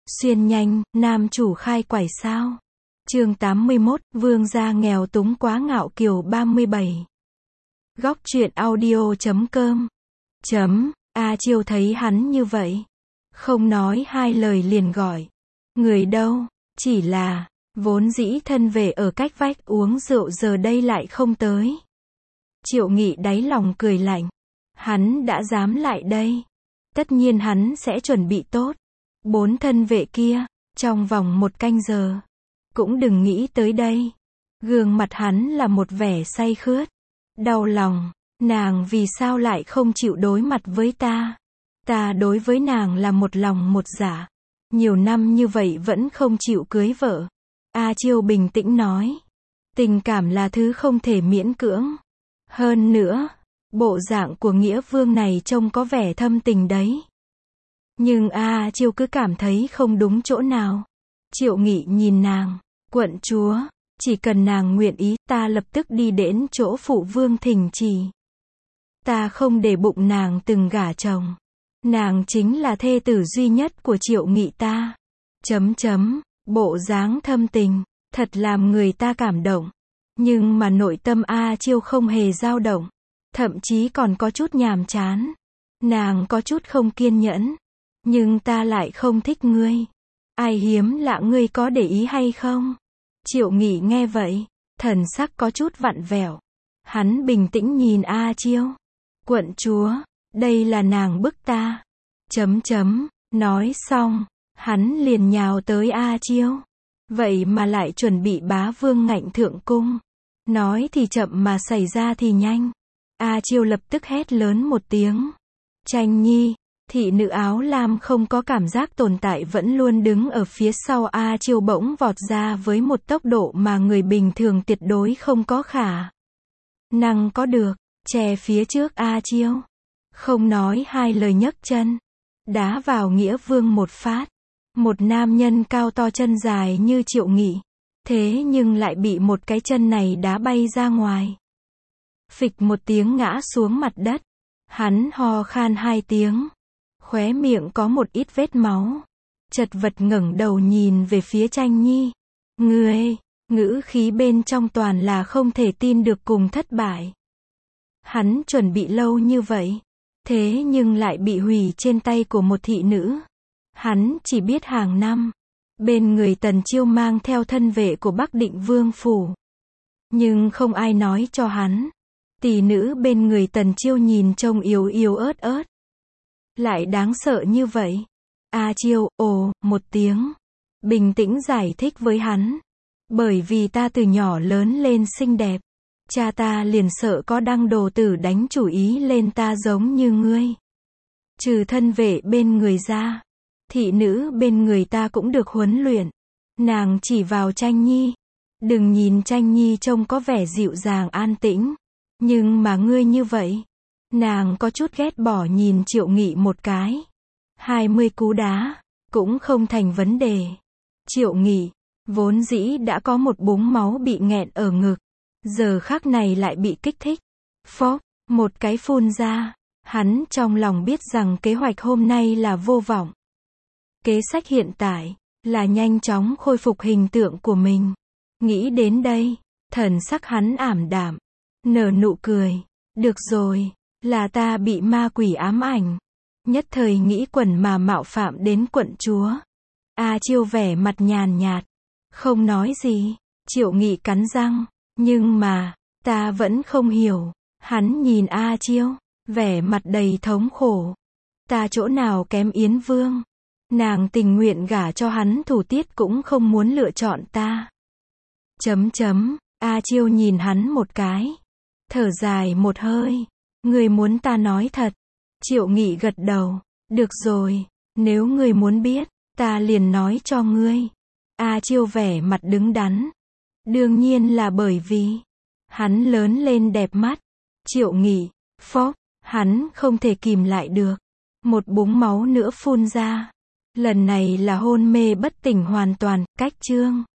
Xuyên nhanh, nam chủ khai quải sao? Chương 81, vương gia nghèo túng quá ngạo kiều 37. Góc truyện audio.com. A Chiêu thấy hắn như vậy, không nói hai lời liền gọi. Người đâu? Chỉ là, vốn dĩ thân về ở cách vách uống rượu giờ đây lại không tới. Triệu Nghị đáy lòng cười lạnh. Hắn đã dám lại đây. Tất nhiên hắn sẽ chuẩn bị tốt. 4 thân vệ kia, trong vòng 1 canh giờ. Cũng đừng nghĩ tới đây. Gương mặt hắn là một vẻ say khướt. Đau lòng, nàng vì sao lại không chịu đối mặt với ta? Ta đối với nàng là một lòng một dạ. Nhiều năm như vậy vẫn không chịu cưới vợ. A Chiêu bình tĩnh nói. Tình cảm là thứ không thể miễn cưỡng. Hơn nữa, bộ dạng của Nghĩa Vương này trông có vẻ thâm tình đấy. Nhưng A Chiêu cứ cảm thấy không đúng chỗ nào. Triệu Nghị nhìn nàng, quận chúa, chỉ cần nàng nguyện ý, ta lập tức đi đến chỗ phụ vương thỉnh chỉ. Ta không để bụng nàng từng gả chồng. Nàng chính là thê tử duy nhất của Triệu Nghị ta. Bộ dáng thâm tình, thật làm người ta cảm động. Nhưng mà nội tâm A Chiêu không hề dao động. Thậm chí còn có chút nhàm chán. Nàng có chút không kiên nhẫn. Nhưng ta lại không thích ngươi. Ai hiếm lạ ngươi có để ý hay không? Triệu Nghị nghe vậy, thần sắc có chút vặn vẹo. Hắn bình tĩnh nhìn A Chiêu. Quận chúa, đây là nàng bức ta. Nói xong, hắn liền nhào tới A Chiêu. Vậy mà lại chuẩn bị bá vương ngạnh thượng cung. Nói thì chậm mà xảy ra thì nhanh. A Chiêu lập tức hét lớn một tiếng. Tranh Nhi, thị nữ áo lam không có cảm giác tồn tại vẫn luôn đứng ở phía sau A Chiêu bỗng vọt ra với một tốc độ mà người bình thường tuyệt đối không có khả năng có được, che phía trước A Chiêu. Không nói hai lời nhấc chân, đá vào Nghĩa Vương một phát. Một nam nhân cao to chân dài như Triệu Nghị, thế nhưng lại bị một cái chân này đá bay ra ngoài. Phịch một tiếng ngã xuống mặt đất. Hắn ho khan 2 tiếng. Khóe miệng có một ít vết máu. Chật vật ngẩng đầu nhìn về phía Tranh Nhi. Ngươi, ngữ khí bên trong toàn là không thể tin được cùng thất bại. Hắn chuẩn bị lâu như vậy, thế nhưng lại bị hủy trên tay của một thị nữ. Hắn chỉ biết hàng năm, bên người Tần Chiêu mang theo thân vệ của Bắc Định Vương phủ. Nhưng không ai nói cho hắn. Tỷ nữ bên người Tần Chiêu nhìn trông yếu yếu ớt ớt. Lại đáng sợ như vậy. A Chiêu, ồ, một tiếng. Bình tĩnh giải thích với hắn. Bởi vì ta từ nhỏ lớn lên xinh đẹp. Cha ta liền sợ có đăng đồ tử đánh chủ ý lên ta giống như ngươi. Trừ thân vệ bên người ra, thị nữ bên người ta cũng được huấn luyện. Nàng chỉ vào Tranh Nhi. Đừng nhìn Tranh Nhi trông có vẻ dịu dàng an tĩnh. Nhưng mà ngươi như vậy. Nàng có chút ghét bỏ nhìn Triệu Nghị một cái. 20 cú đá, cũng không thành vấn đề. Triệu Nghị, vốn dĩ đã có một búng máu bị nghẹn ở ngực. Giờ khắc này lại bị kích thích. Phốc, một cái phun ra. Hắn trong lòng biết rằng kế hoạch hôm nay là vô vọng. Kế sách hiện tại, là nhanh chóng khôi phục hình tượng của mình. Nghĩ đến đây, thần sắc hắn ảm đạm. Nở nụ cười. Được rồi, là ta bị ma quỷ ám ảnh. Nhất thời nghĩ quẩn mà mạo phạm đến quận chúa. A Chiêu vẻ mặt nhàn nhạt. Không nói gì. Triệu Nghị cắn răng. Nhưng mà, ta vẫn không hiểu. Hắn nhìn A Chiêu, vẻ mặt đầy thống khổ. Ta chỗ nào kém Yến Vương. Nàng tình nguyện gả cho hắn thủ tiết cũng không muốn lựa chọn ta. A Chiêu nhìn hắn một cái. Thở dài một hơi. Ngươi muốn ta nói thật. Triệu Nghị gật đầu. Được rồi, nếu ngươi muốn biết, ta liền nói cho ngươi. A Chiêu vẻ mặt đứng đắn. Đương nhiên là bởi vì hắn lớn lên đẹp mắt. Triệu Nghị, phốc, hắn không thể kìm lại được. Một búng máu nữa phun ra. Lần này là hôn mê bất tỉnh hoàn toàn, cách chương.